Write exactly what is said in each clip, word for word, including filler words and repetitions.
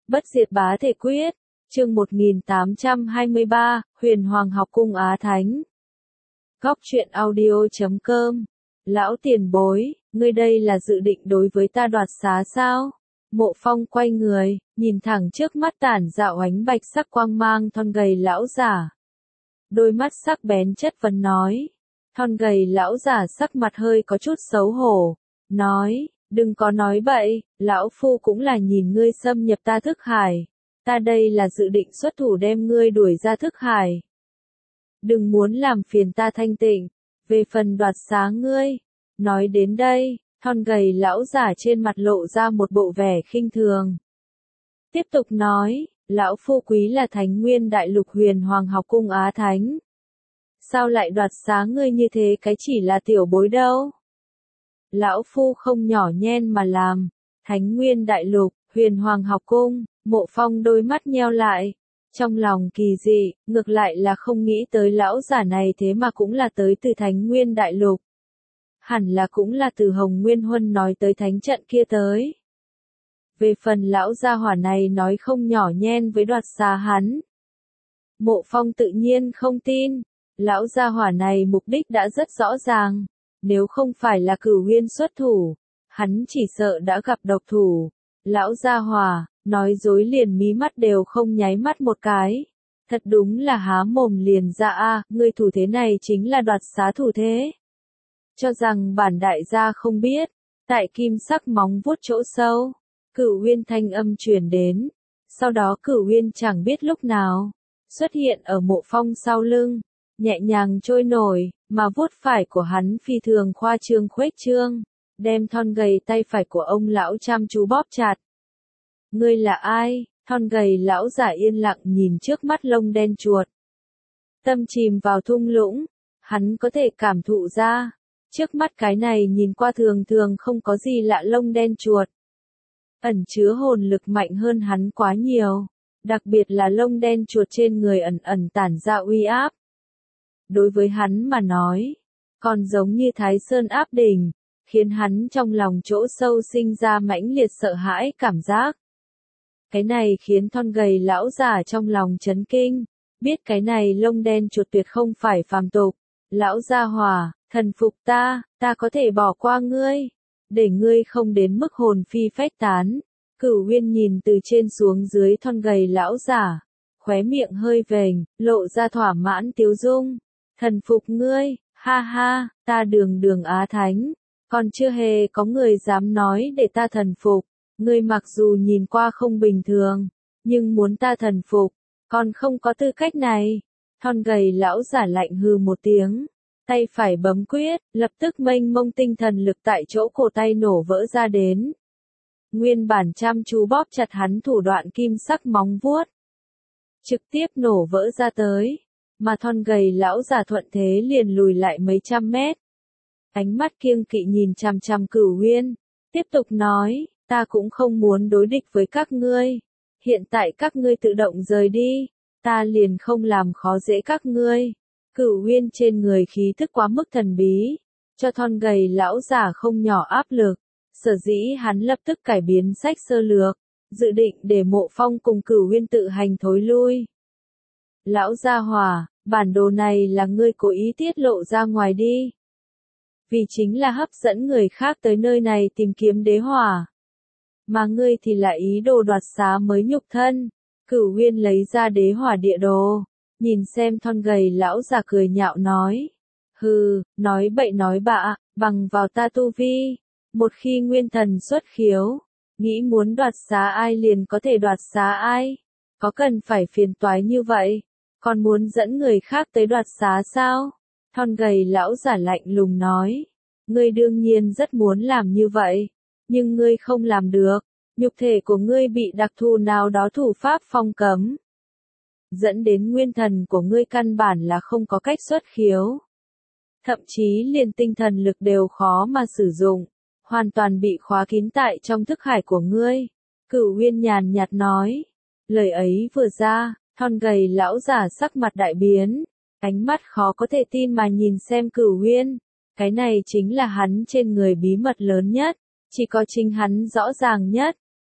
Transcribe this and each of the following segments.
Bất diệt bá thể quyết, chương một nghìn tám trăm hai mươi ba, Huyền Hoàng học cung Á Thánh. Góc truyện audio chấm com. Lão tiền bối, ngươi đây là dự định đối với ta đoạt xá sao? Mộ Phong quay người, nhìn thẳng trước mắt tản dạo ánh bạch sắc quang mang thon gầy lão giả. Đôi mắt sắc bén chất vấn nói. Thon gầy lão giả sắc mặt hơi có chút xấu hổ, nói, đừng có nói bậy, lão phu cũng là nhìn ngươi xâm nhập ta thức hải. Ta đây là dự định xuất thủ đem ngươi đuổi ra thức hải. Đừng muốn làm phiền ta thanh tịnh, về phần đoạt xá ngươi. Nói đến đây, thon gầy lão giả trên mặt lộ ra một bộ vẻ khinh thường. Tiếp tục nói, lão phu quý là Thánh Nguyên Đại Lục Huyền Hoàng học cung Á Thánh. Sao lại đoạt xá ngươi như thế, cái chỉ là tiểu bối đâu? Lão phu không nhỏ nhen mà làm. Thánh Nguyên Đại Lục, Huyền Hoàng học cung, Mộ Phong đôi mắt nheo lại. Trong lòng kỳ dị, ngược lại là không nghĩ tới lão giả này thế mà cũng là tới từ Thánh Nguyên Đại Lục. Hẳn là cũng là từ Hồng Nguyên Huân nói tới thánh trận kia tới. Về phần lão gia hỏa này nói không nhỏ nhen với đoạt xá hắn. Mộ Phong tự nhiên không tin. Lão gia hỏa này mục đích đã rất rõ ràng. Nếu không phải là Cửu Huyên xuất thủ, hắn chỉ sợ đã gặp độc thủ. Lão gia hỏa, nói dối liền mí mắt đều không nháy mắt một cái. Thật đúng là há mồm liền ra a, ngươi thủ thế này chính là đoạt xá thủ thế. Cho rằng bản đại gia không biết, tại kim sắc móng vuốt chỗ sâu, Cửu Huyên thanh âm truyền đến. Sau đó Cửu Huyên chẳng biết lúc nào, xuất hiện ở Mộ Phong sau lưng, nhẹ nhàng trôi nổi, mà vuốt phải của hắn phi thường khoa trương khuếch trương, đem thon gầy tay phải của ông lão chăm chú bóp chặt. Ngươi là ai? Thon gầy lão giả yên lặng nhìn trước mắt lông đen chuột. Tâm chìm vào thung lũng, hắn có thể cảm thụ ra, trước mắt cái này nhìn qua thường thường không có gì lạ lông đen chuột. Ẩn chứa hồn lực mạnh hơn hắn quá nhiều, đặc biệt là lông đen chuột trên người ẩn ẩn tản ra uy áp. Đối với hắn mà nói, còn giống như Thái Sơn áp đỉnh, khiến hắn trong lòng chỗ sâu sinh ra mãnh liệt sợ hãi cảm giác. Cái này khiến thon gầy lão giả trong lòng chấn kinh, biết cái này lông đen chuột tuyệt không phải phàm tục. Lão gia hỏa, thần phục ta, ta có thể bỏ qua ngươi, để ngươi không đến mức hồn phi phách tán. Cửu Huyên nhìn từ trên xuống dưới thon gầy lão giả, khóe miệng hơi vểnh, lộ ra thỏa mãn tiếu dung. Thần phục ngươi, ha ha, ta đường đường Á Thánh, còn chưa hề có người dám nói để ta thần phục. Ngươi mặc dù nhìn qua không bình thường, nhưng muốn ta thần phục, còn không có tư cách này. Thon gầy lão giả lạnh hừ một tiếng, tay phải bấm quyết, lập tức mênh mông tinh thần lực tại chỗ cổ tay nổ vỡ ra đến. Nguyên bản chăm chú bóp chặt hắn thủ đoạn kim sắc móng vuốt, trực tiếp nổ vỡ ra tới, mà thon gầy lão giả thuận thế liền lùi lại mấy trăm mét. Ánh mắt kiêng kỵ nhìn chằm chằm Cửu Huyên, tiếp tục nói, ta cũng không muốn đối địch với các ngươi. Hiện tại các ngươi tự động rời đi, ta liền không làm khó dễ các ngươi. Cửu Huyên trên người khí thức quá mức thần bí, cho thon gầy lão giả không nhỏ áp lực. Sở dĩ hắn lập tức cải biến sách sơ lược, dự định để Mộ Phong cùng Cửu Huyên tự hành thối lui. Lão gia hỏa, bản đồ này là ngươi cố ý tiết lộ ra ngoài đi. Vì chính là hấp dẫn người khác tới nơi này tìm kiếm đế hỏa. Mà ngươi thì là ý đồ đoạt xá mới nhục thân. Cửu Huyên lấy ra đế hỏa địa đồ, nhìn xem thon gầy lão già cười nhạo nói. Hừ, nói bậy nói bạ, bằng vào ta tu vi. Một khi nguyên thần xuất khiếu, nghĩ muốn đoạt xá ai liền có thể đoạt xá ai. Có cần phải phiền toái như vậy, còn muốn dẫn người khác tới đoạt xá sao? Thon gầy lão giả lạnh lùng nói. Ngươi đương nhiên rất muốn làm như vậy, nhưng ngươi không làm được. Nhục thể của ngươi bị đặc thù nào đó thủ pháp phong cấm, dẫn đến nguyên thần của ngươi căn bản là không có cách xuất khiếu. Thậm chí liền tinh thần lực đều khó mà sử dụng, hoàn toàn bị khóa kín tại trong thức hải của ngươi. Cửu Huyên nhàn nhạt nói. Lời ấy vừa ra, thon gầy lão giả sắc mặt đại biến, ánh mắt khó có thể tin mà nhìn xem Cửu Huyên. Cái này chính là hắn trên người bí mật lớn nhất, chỉ có chính hắn rõ ràng nhất.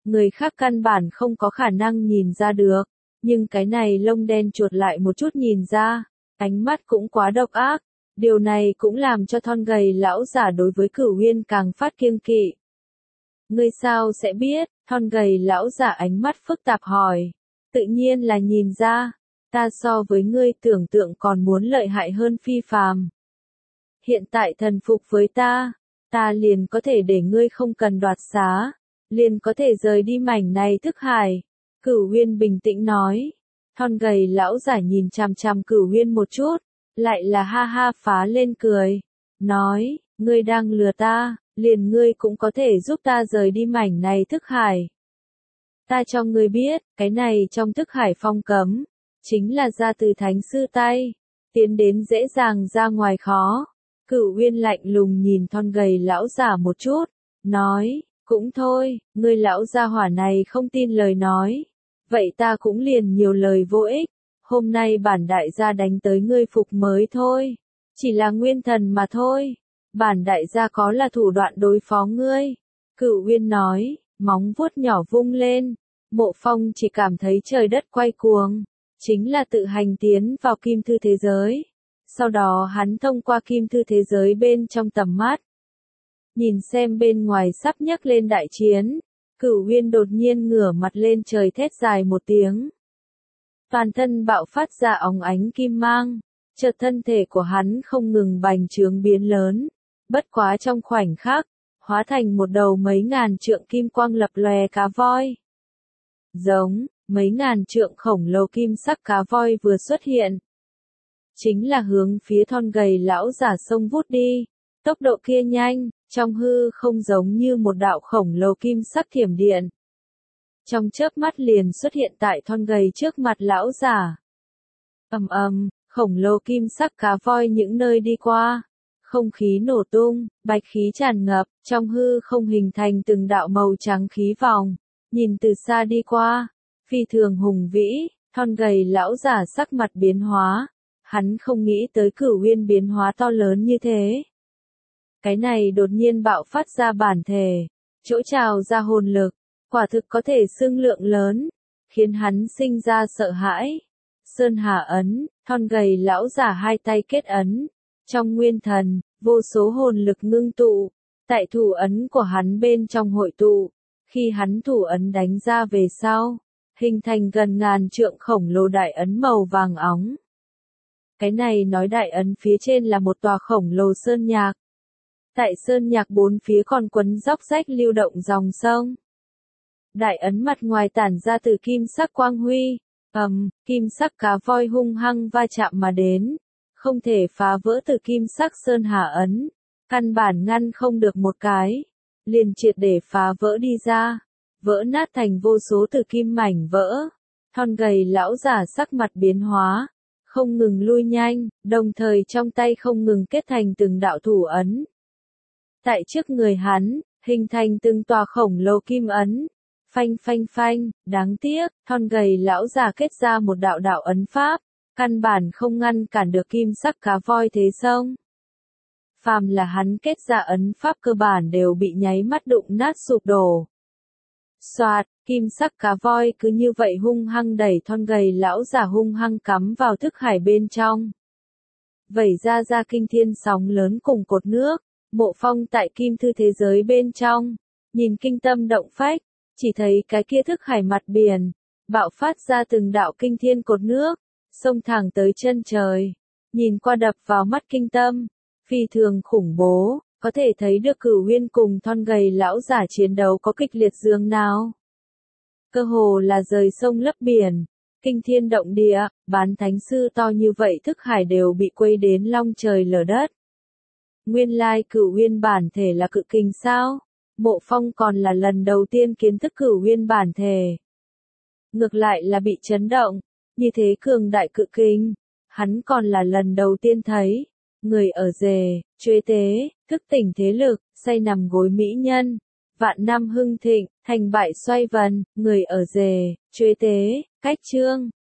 người khác căn bản không có khả năng nhìn ra được, nhưng cái này lông đen chuột lại một chút nhìn ra, ánh mắt cũng quá độc ác, điều này cũng làm cho thon gầy lão giả đối với Cửu Uyên càng phát kiêng kỵ. Ngươi sao sẽ biết? Thon gầy lão giả ánh mắt phức tạp hỏi. Tự nhiên là nhìn ra, ta so với ngươi tưởng tượng còn muốn lợi hại hơn phi phàm. Hiện tại thần phục với ta, ta liền có thể để ngươi không cần đoạt xá, liền có thể rời đi mảnh này thức hải. Cửu Uyên bình tĩnh nói. Thon gầy lão giả nhìn chằm chằm Cửu Uyên một chút, lại là ha ha phá lên cười, nói, ngươi đang lừa ta, liền ngươi cũng có thể giúp ta rời đi mảnh này thức hải. Ta cho ngươi biết, cái này trong thức hải phong cấm, chính là ra từ thánh sư tay, tiến đến dễ dàng ra ngoài khó. Cửu Uyên lạnh lùng nhìn thon gầy lão giả một chút, nói, cũng thôi, ngươi lão gia hỏa này không tin lời nói, vậy ta cũng liền nhiều lời vô ích, hôm nay bản đại gia đánh tới ngươi phục mới thôi, chỉ là nguyên thần mà thôi, bản đại gia có là thủ đoạn đối phó ngươi. Cửu Uyên nói, móng vuốt nhỏ vung lên, Mộ Phong chỉ cảm thấy trời đất quay cuồng, chính là tự hành tiến vào kim thư thế giới. Sau đó hắn thông qua kim thư thế giới bên trong tầm mắt, nhìn xem bên ngoài sắp nhấc lên đại chiến, Cửu Uyên đột nhiên ngửa mặt lên trời thét dài một tiếng. Toàn thân bạo phát ra óng ánh kim mang, chợt thân thể của hắn không ngừng bành trướng biến lớn, bất quá trong khoảnh khắc, hóa thành một đầu mấy ngàn trượng kim quang lập lòe cá voi. Giống, mấy ngàn trượng khổng lồ kim sắc cá voi vừa xuất hiện, chính là hướng phía thon gầy lão giả sông vút đi, tốc độ kia nhanh, trong hư không giống như một đạo khổng lồ kim sắc thiểm điện. Trong chớp mắt liền xuất hiện tại thon gầy trước mặt lão giả. Ầm ầm, khổng lồ kim sắc cá voi những nơi đi qua, không khí nổ tung, bạch khí tràn ngập, trong hư không hình thành từng đạo màu trắng khí vòng, nhìn từ xa đi qua, phi thường hùng vĩ, thon gầy lão giả sắc mặt biến hóa. Hắn không nghĩ tới Cửu Uyên biến hóa to lớn như thế. Cái này đột nhiên bạo phát ra bản thể, chỗ trào ra hồn lực, quả thực có thể xưng lượng lớn, khiến hắn sinh ra sợ hãi. Sơn Hà ấn, thon gầy lão giả hai tay kết ấn, trong nguyên thần, vô số hồn lực ngưng tụ, tại thủ ấn của hắn bên trong hội tụ, khi hắn thủ ấn đánh ra về sau, hình thành gần ngàn trượng khổng lồ đại ấn màu vàng óng. Cái này nói đại ấn phía trên là một tòa khổng lồ sơn nhạc. Tại sơn nhạc bốn phía còn quấn róc rách lưu động dòng sông. Đại ấn mặt ngoài tản ra từ kim sắc quang huy, ầm, um, kim sắc cá voi hung hăng va chạm mà đến, không thể phá vỡ từ kim sắc sơn hà ấn, căn bản ngăn không được một cái, liền triệt để phá vỡ đi ra, vỡ nát thành vô số từ kim mảnh vỡ. Thon gầy lão giả sắc mặt biến hóa, không ngừng lui nhanh, đồng thời trong tay không ngừng kết thành từng đạo thủ ấn. Tại trước người hắn, hình thành từng tòa khổng lồ kim ấn. Phanh phanh phanh, đáng tiếc, thon gầy lão già kết ra một đạo đạo ấn pháp, căn bản không ngăn cản được kim sắc cá voi thế sông. Phàm là hắn kết ra ấn pháp cơ bản đều bị nháy mắt đụng nát sụp đổ. Soạt, kim sắc cá voi cứ như vậy hung hăng đẩy thon gầy lão già hung hăng cắm vào thức hải bên trong. Vẩy ra ra kinh thiên sóng lớn cùng cột nước, Mộ Phong tại kim thư thế giới bên trong, nhìn kinh tâm động phách, chỉ thấy cái kia thức hải mặt biển, bạo phát ra từng đạo kinh thiên cột nước, xông thẳng tới chân trời, nhìn qua đập vào mắt kinh tâm, phi thường khủng bố. Có thể thấy được Cửu Uyên cùng thon gầy lão giả chiến đấu có kịch liệt dường nào. Cơ hồ là rời sông lấp biển, kinh thiên động địa, bán thánh sư to như vậy thức hải đều bị quấy đến long trời lở đất. Nguyên lai Cửu Uyên bản thể là cự kình sao? Mộ Phong còn là lần đầu tiên kiến thức Cửu Uyên bản thể. Ngược lại là bị chấn động, như thế cường đại cự kình, hắn còn là lần đầu tiên thấy. Người ở rề, chuế tế, thức tỉnh thế lực, say nằm gối mỹ nhân, vạn năm hưng thịnh, thành bại xoay vần, người ở rề, chuế tế, cách chương.